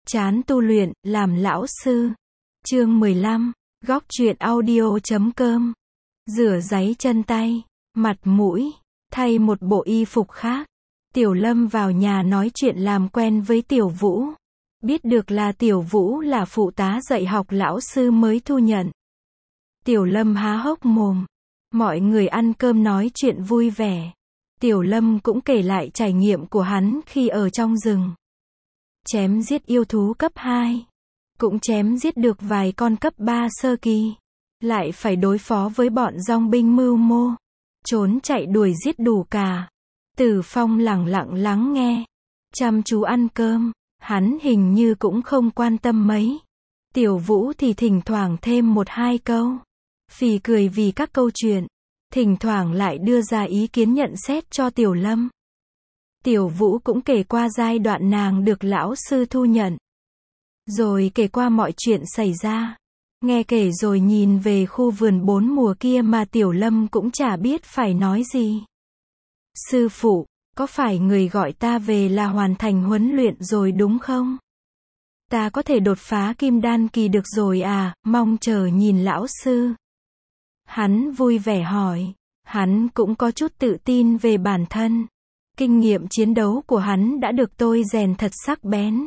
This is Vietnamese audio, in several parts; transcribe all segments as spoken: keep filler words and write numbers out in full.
Chán tu luyện, làm lão sư. Chương mười lăm, góc truyện audio chấm com. Rửa ráy chân tay, mặt mũi, thay một bộ y phục khác. Tiểu Lâm vào nhà nói chuyện làm quen với Tiểu Vũ. Biết được là Tiểu Vũ là phụ tá dạy học lão sư mới thu nhận. Tiểu Lâm há hốc mồm. Mọi người ăn cơm nói chuyện vui vẻ. Tiểu Lâm cũng kể lại trải nghiệm của hắn khi ở trong rừng. Chém giết yêu thú cấp hai. Cũng chém giết được vài con cấp ba sơ kỳ. Lại phải đối phó với bọn dong binh mưu mô. Trốn chạy đuổi giết đủ cả. Tử Phong lẳng lặng lắng nghe. Chăm chú ăn cơm. Hắn hình như cũng không quan tâm mấy. Tiểu Vũ thì thỉnh thoảng thêm một hai câu. Phì cười vì các câu chuyện. Thỉnh thoảng lại đưa ra ý kiến nhận xét cho Tiểu Lâm. Tiểu Vũ cũng kể qua giai đoạn nàng được lão sư thu nhận. Rồi kể qua mọi chuyện xảy ra. Nghe kể rồi nhìn về khu vườn bốn mùa kia mà Tiểu Lâm cũng chả biết phải nói gì. Sư phụ, có phải người gọi ta về là hoàn thành huấn luyện rồi đúng không? Ta có thể đột phá kim đan kỳ được rồi à, mong chờ nhìn lão sư. Hắn vui vẻ hỏi. Hắn cũng có chút tự tin về bản thân. Kinh nghiệm chiến đấu của hắn đã được tôi rèn thật sắc bén.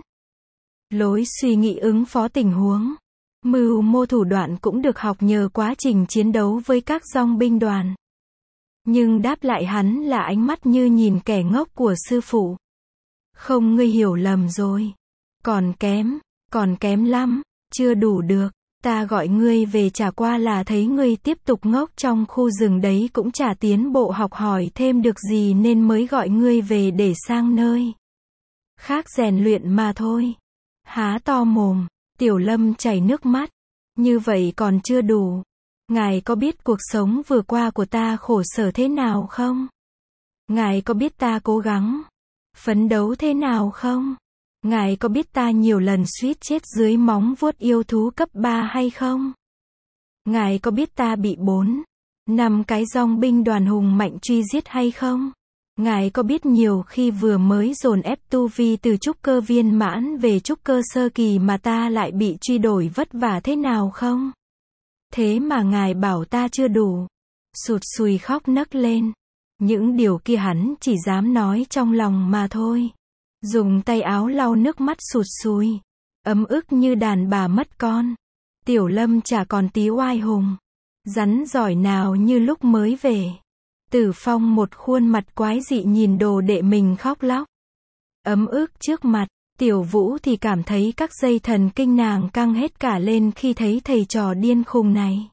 Lối suy nghĩ ứng phó tình huống. Mưu mô thủ đoạn cũng được học nhờ quá trình chiến đấu với các dong binh đoàn. Nhưng đáp lại hắn là ánh mắt như nhìn kẻ ngốc của sư phụ. Không, ngươi hiểu lầm rồi. Còn kém, còn kém lắm, chưa đủ được. Ta gọi ngươi về chả qua là thấy ngươi tiếp tục ngốc trong khu rừng đấy cũng chả tiến bộ học hỏi thêm được gì nên mới gọi ngươi về để sang nơi khác rèn luyện mà thôi. Há to mồm, Tiểu Lâm chảy nước mắt. Như vậy còn chưa đủ. Ngài có biết cuộc sống vừa qua của ta khổ sở thế nào không? Ngài có biết ta cố gắng, phấn đấu thế nào không? Ngài có biết ta nhiều lần suýt chết dưới móng vuốt yêu thú cấp ba hay không? Ngài có biết ta bị bốn, năm cái dong binh đoàn hùng mạnh truy giết hay không? Ngài có biết nhiều khi vừa mới dồn ép tu vi từ trúc cơ viên mãn về trúc cơ sơ kỳ mà ta lại bị truy đuổi vất vả thế nào không? Thế mà ngài bảo ta chưa đủ. Sụt sùi khóc nấc lên. Những điều kia hắn chỉ dám nói trong lòng mà thôi. Dùng tay áo lau nước mắt sụt sùi. Ấm ức như đàn bà mất con. Tiểu Lâm chả còn tí oai hùng. Rắn giỏi nào như lúc mới về. Tử Phong một khuôn mặt quái dị nhìn đồ đệ mình khóc lóc. Ấm ức trước mặt. Tiểu Vũ thì cảm thấy các dây thần kinh nàng căng hết cả lên khi thấy thầy trò điên khùng này.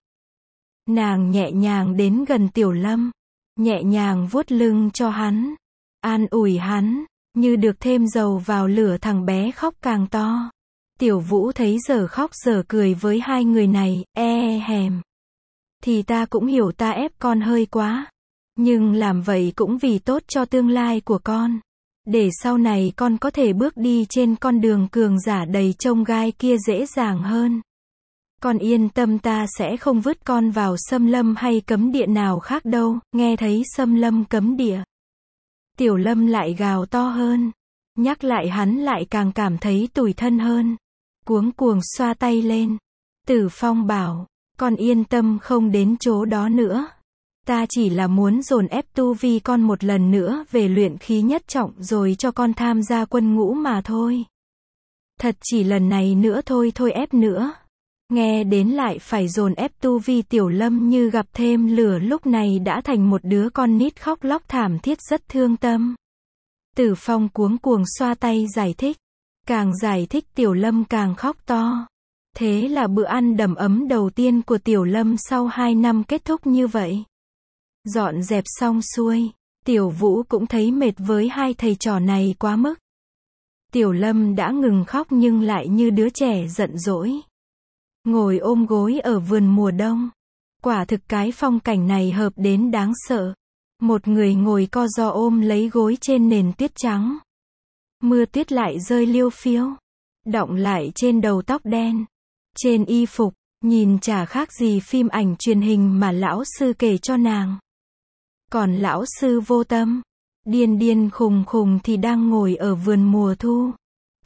Nàng nhẹ nhàng đến gần Tiểu Lâm. Nhẹ nhàng vuốt lưng cho hắn. An ủi hắn. Như được thêm dầu vào lửa, thằng bé khóc càng to. Tiểu Vũ thấy giờ khóc giờ cười với hai người này, e, e hèm. Thì ta cũng hiểu ta ép con hơi quá. Nhưng làm vậy cũng vì tốt cho tương lai của con. Để sau này con có thể bước đi trên con đường cường giả đầy chông gai kia dễ dàng hơn. Con yên tâm, ta sẽ không vứt con vào xâm lâm hay cấm địa nào khác đâu. Nghe thấy xâm lâm cấm địa, Tiểu Lâm lại gào to hơn. Nhắc lại hắn lại càng cảm thấy tủi thân hơn. Cuống cuồng xoa tay lên. Tử Phong bảo, con yên tâm không đến chỗ đó nữa. Ta chỉ là muốn dồn ép tu vi con một lần nữa về luyện khí nhất trọng rồi cho con tham gia quân ngũ mà thôi. Thật chỉ lần này nữa thôi, thôi ép nữa. Nghe đến lại phải dồn ép tu vi, Tiểu Lâm như gặp thêm lửa, lúc này đã thành một đứa con nít khóc lóc thảm thiết rất thương tâm. Tử Phong cuống cuồng xoa tay giải thích. Càng giải thích Tiểu Lâm càng khóc to. Thế là bữa ăn đầm ấm đầu tiên của Tiểu Lâm sau hai năm kết thúc như vậy. Dọn dẹp xong xuôi, Tiểu Vũ cũng thấy mệt với hai thầy trò này quá mức. Tiểu Lâm đã ngừng khóc nhưng lại như đứa trẻ giận dỗi. Ngồi ôm gối ở vườn mùa đông. Quả thực cái phong cảnh này hợp đến đáng sợ. Một người ngồi co ro ôm lấy gối trên nền tuyết trắng. Mưa tuyết lại rơi liêu phiêu. Đọng lại trên đầu tóc đen. Trên y phục, nhìn chả khác gì phim ảnh truyền hình mà lão sư kể cho nàng. Còn lão sư vô tâm, điên điên khùng khùng thì đang ngồi ở vườn mùa thu.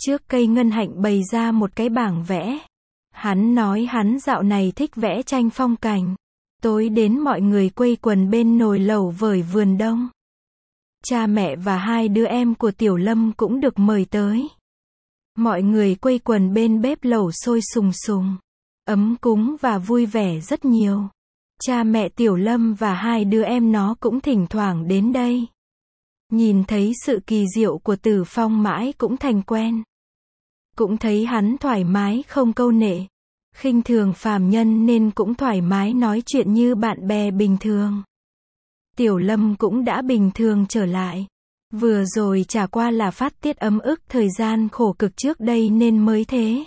Trước cây ngân hạnh bày ra một cái bảng vẽ. Hắn nói hắn dạo này thích vẽ tranh phong cảnh. Tối đến mọi người quây quần bên nồi lẩu vời vườn đông. Cha mẹ và hai đứa em của Tiểu Lâm cũng được mời tới. Mọi người quây quần bên bếp lẩu sôi sùng sùng. Ấm cúng và vui vẻ rất nhiều. Cha mẹ Tiểu Lâm và hai đứa em nó cũng thỉnh thoảng đến đây. Nhìn thấy sự kỳ diệu của Tử Phong mãi cũng thành quen. Cũng thấy hắn thoải mái không câu nệ. Khinh thường phàm nhân nên cũng thoải mái nói chuyện như bạn bè bình thường. Tiểu Lâm cũng đã bình thường trở lại. Vừa rồi chả qua là phát tiết ấm ức thời gian khổ cực trước đây nên mới thế.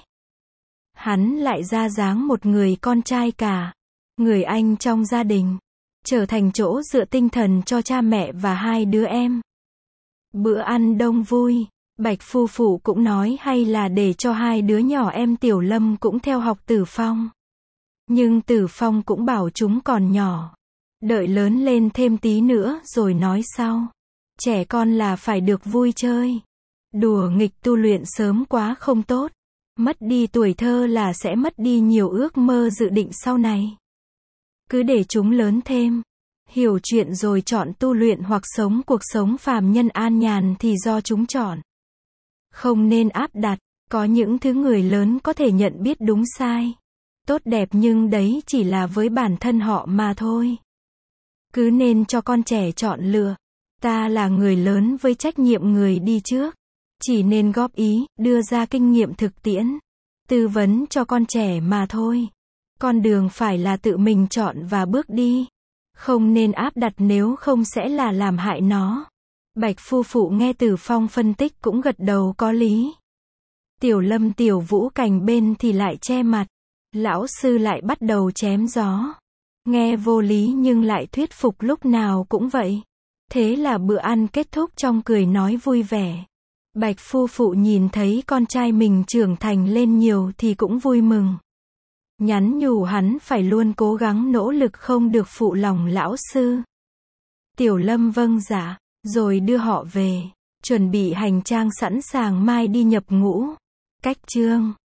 Hắn lại ra dáng một người con trai cả. Người anh trong gia đình. Trở thành chỗ dựa tinh thần cho cha mẹ và hai đứa em. Bữa ăn đông vui. Bạch phu phụ cũng nói hay là để cho hai đứa nhỏ em Tiểu Lâm cũng theo học Tử Phong. Nhưng Tử Phong cũng bảo chúng còn nhỏ. Đợi lớn lên thêm tí nữa rồi nói sau. Trẻ con là phải được vui chơi. Đùa nghịch tu luyện sớm quá không tốt. Mất đi tuổi thơ là sẽ mất đi nhiều ước mơ dự định sau này. Cứ để chúng lớn thêm. Hiểu chuyện rồi chọn tu luyện hoặc sống cuộc sống phàm nhân an nhàn thì do chúng chọn. Không nên áp đặt. Có những thứ người lớn có thể nhận biết đúng sai. Tốt đẹp nhưng đấy chỉ là với bản thân họ mà thôi. Cứ nên cho con trẻ chọn lựa. Ta là người lớn với trách nhiệm người đi trước. Chỉ nên góp ý, đưa ra kinh nghiệm thực tiễn. Tư vấn cho con trẻ mà thôi. Con đường phải là tự mình chọn và bước đi. Không nên áp đặt nếu không sẽ là làm hại nó. Bạch phu phụ nghe Tử Phong phân tích cũng gật đầu có lý. Tiểu Lâm Tiểu Vũ cạnh bên thì lại che mặt. Lão sư lại bắt đầu chém gió. Nghe vô lý nhưng lại thuyết phục lúc nào cũng vậy. Thế là bữa ăn kết thúc trong cười nói vui vẻ. Bạch phu phụ nhìn thấy con trai mình trưởng thành lên nhiều thì cũng vui mừng. Nhắn nhủ hắn phải luôn cố gắng nỗ lực không được phụ lòng lão sư. Tiểu Lâm vâng dạ, rồi đưa họ về. Chuẩn bị hành trang sẵn sàng mai đi nhập ngũ. Cách chương